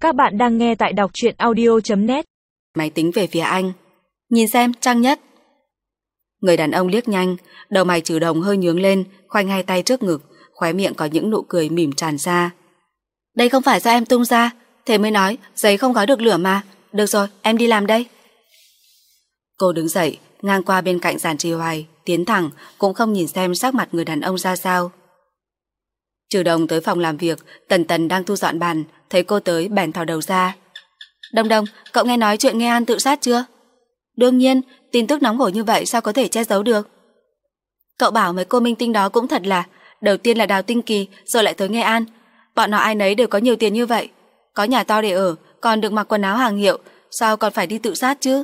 Các bạn đang nghe tại đọc truyện audio.net. Máy tính về phía anh. Nhìn xem, trang nhất. Người đàn ông liếc nhanh, đầu mày Trừ Đồng hơi nhướng lên, khoanh hai tay trước ngực, khóe miệng có những nụ cười mỉm tràn ra. Đây không phải do em tung ra, thế mới nói giấy không gói được lửa mà. Được rồi, em đi làm đây. Cô đứng dậy, ngang qua bên cạnh Giản Trì Hoài, tiến thẳng, cũng không nhìn xem sắc mặt người đàn ông ra sao. Trừ Đồng tới phòng làm việc, Tần Tần đang thu dọn bàn, thấy cô tới bèn thò đầu ra. Đồng Đồng, cậu nghe nói chuyện Nghe An tự sát chưa? Đương nhiên, tin tức nóng hổi như vậy sao có thể che giấu được. Cậu bảo mấy cô minh tinh đó cũng thật là, đầu tiên là Đào Tinh Kỳ, rồi lại tới Nghe An. Bọn nó ai nấy đều có nhiều tiền như vậy, có nhà to để ở, còn được mặc quần áo hàng hiệu, sao còn phải đi tự sát chứ?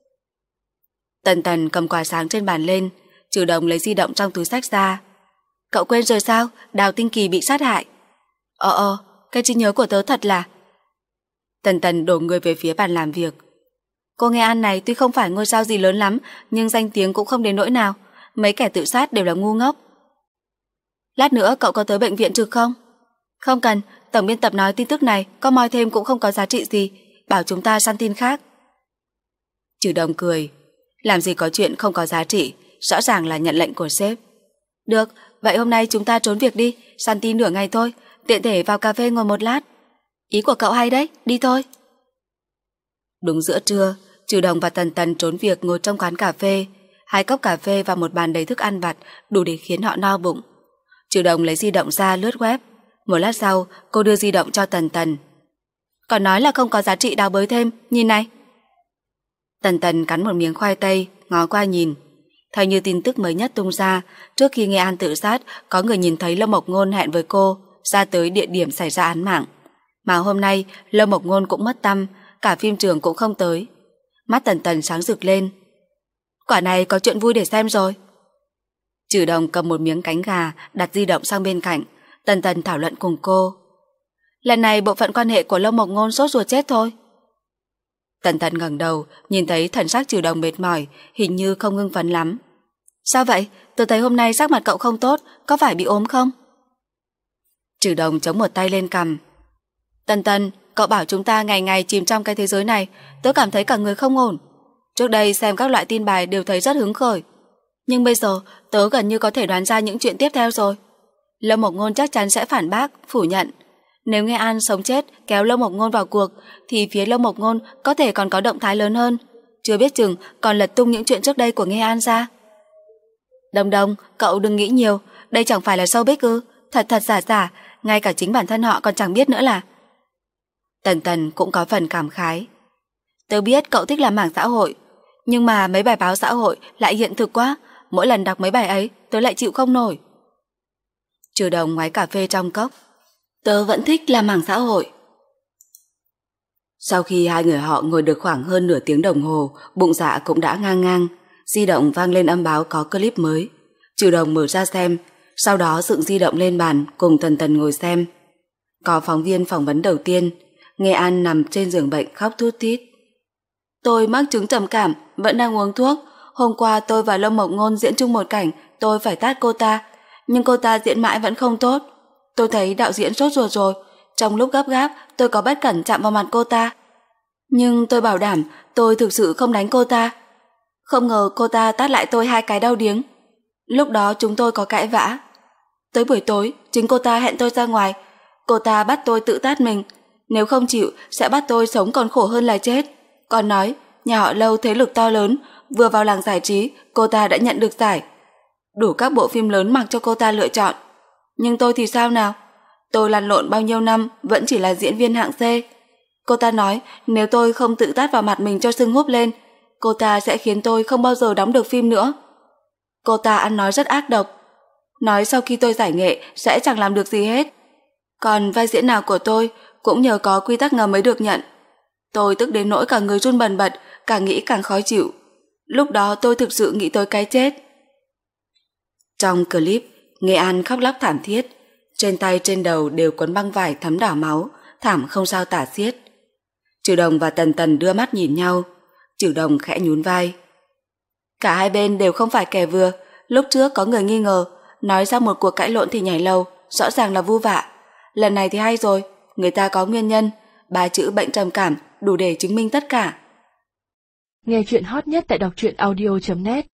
Tần Tần cầm quà sáng trên bàn lên, Trừ Đồng lấy di động trong túi xách ra. Cậu quên rồi sao, Đào Tinh Kỳ bị sát hại. Cái trí nhớ của tớ thật là... Tần Tần đổ người về phía bàn làm việc. Cô Nghe An này tuy không phải ngôi sao gì lớn lắm, nhưng danh tiếng cũng không đến nỗi nào. Mấy kẻ tự sát đều là ngu ngốc. Lát nữa cậu có tới bệnh viện trực không? Không cần, tổng biên tập nói tin tức này có moi thêm cũng không có giá trị gì, bảo chúng ta săn tin khác. Trừ Đồng cười. Làm gì có chuyện không có giá trị, rõ ràng là nhận lệnh của sếp. Được, vậy hôm nay chúng ta trốn việc đi, săn tin nửa ngày thôi, tiện thể vào cà phê ngồi một lát. Ý của cậu hay đấy, đi thôi. Đúng giữa trưa, Trừ Đồng và Tần Tần trốn việc ngồi trong quán cà phê. 2 cốc cà phê và một bàn đầy thức ăn vặt đủ để khiến họ no bụng. Trừ Đồng lấy di động ra lướt web. Một lát sau, cô đưa di động cho Tần Tần. Còn nói là không có giá trị đào bới thêm, nhìn này. Tần Tần cắn một miếng khoai tây, ngó qua nhìn. Theo như tin tức mới nhất tung ra, trước khi Nghe An tự sát, có người nhìn thấy Lâm Mộc Ngôn hẹn với cô ra tới địa điểm xảy ra án mạng. Mà hôm nay, Lâm Mộc Ngôn cũng mất tăm, cả phim trường cũng không tới. Mắt Tần Tần sáng rực lên. Quả này có chuyện vui để xem rồi. Trừ Đồng cầm một miếng cánh gà, đặt di động sang bên cạnh. Tần Tần thảo luận cùng cô. Lần này bộ phận quan hệ của Lâm Mộc Ngôn sốt ruột chết thôi. Tần Tần ngẩng đầu, nhìn thấy thần sắc Trừ Đồng mệt mỏi, hình như không hưng phấn lắm. Sao vậy? Tôi thấy hôm nay sắc mặt cậu không tốt, có phải bị ốm không? Trừ Đồng chống một tay lên cằm. Tần Tần, cậu bảo chúng ta ngày ngày chìm trong cái thế giới này, tớ cảm thấy cả người không ổn. Trước đây xem các loại tin bài đều thấy rất hứng khởi, nhưng bây giờ tớ gần như có thể đoán ra những chuyện tiếp theo rồi. Lâm Mộc Ngôn chắc chắn sẽ phản bác, phủ nhận. Nếu Nghe An sống chết kéo Lâm Mộc Ngôn vào cuộc, thì phía Lâm Mộc Ngôn có thể còn có động thái lớn hơn, chưa biết chừng còn lật tung những chuyện trước đây của Nghe An ra. Đồng Đồng, cậu đừng nghĩ nhiều, đây chẳng phải là showbiz ư? Thật thật giả giả, ngay cả chính bản thân họ còn chẳng biết nữa là. Tần Tần cũng có phần cảm khái. Tớ biết cậu thích làm mảng xã hội, nhưng mà mấy bài báo xã hội lại hiện thực quá, mỗi lần đọc mấy bài ấy tớ lại chịu không nổi. Trừ Đồng ngoái cà phê trong cốc. Tớ vẫn thích làm mảng xã hội. Sau khi hai người họ ngồi được khoảng hơn nửa tiếng đồng hồ, bụng dạ cũng đã ngang ngang. Di động vang lên âm báo có clip mới. Trừ Đồng mở ra xem, sau đó dựng di động lên bàn cùng Tần Tần ngồi xem. Có phóng viên phỏng vấn đầu tiên. Nghe An nằm trên giường bệnh khóc thút thít. Tôi mắc chứng trầm cảm, vẫn đang uống thuốc. Hôm qua tôi và Lâm Mộc Ngôn diễn chung một cảnh, tôi phải tát cô ta, nhưng cô ta diễn mãi vẫn không tốt. Tôi thấy đạo diễn sốt ruột rồi, trong lúc gấp gáp tôi có bất cẩn chạm vào mặt cô ta. Nhưng tôi bảo đảm tôi thực sự không đánh cô ta. Không ngờ cô ta tát lại tôi 2 cái đau điếng. Lúc đó chúng tôi có cãi vã. Tới buổi tối, chính cô ta hẹn tôi ra ngoài. Cô ta bắt tôi tự tát mình, nếu không chịu sẽ bắt tôi sống còn khổ hơn là chết. Còn nói nhà họ Lâu thế lực to lớn, vừa vào làng giải trí cô ta đã nhận được giải. Đủ các bộ phim lớn mặc cho cô ta lựa chọn. Nhưng tôi thì sao nào? Tôi lăn lộn bao nhiêu năm vẫn chỉ là diễn viên hạng C. Cô ta nói nếu tôi không tự tát vào mặt mình cho sưng húp lên, cô ta sẽ khiến tôi không bao giờ đóng được phim nữa. Cô ta ăn nói rất ác độc, nói sau khi tôi giải nghệ sẽ chẳng làm được gì hết. Còn vai diễn nào của tôi cũng nhờ có quy tắc ngầm mới được nhận. Tôi tức đến nỗi cả người run bần bật, càng nghĩ càng khó chịu. Lúc đó tôi thực sự nghĩ tới cái chết. Trong clip, Nghe An khóc lóc thảm thiết, trên tay trên đầu đều quấn băng vải thấm đỏ máu, thảm không sao tả xiết. Trừ Đồng và Tần Tần đưa mắt nhìn nhau. Trừ Đồng khẽ nhún vai. Cả hai bên đều không phải kẻ vừa. Lúc trước có người nghi ngờ, nói sau một cuộc cãi lộn thì nhảy lầu, rõ ràng là vu vạ. Lần này thì hay rồi, người ta có nguyên nhân, 3 chữ bệnh trầm cảm đủ để chứng minh tất cả. Nghe chuyện hot nhất tại đọc truyện audio.net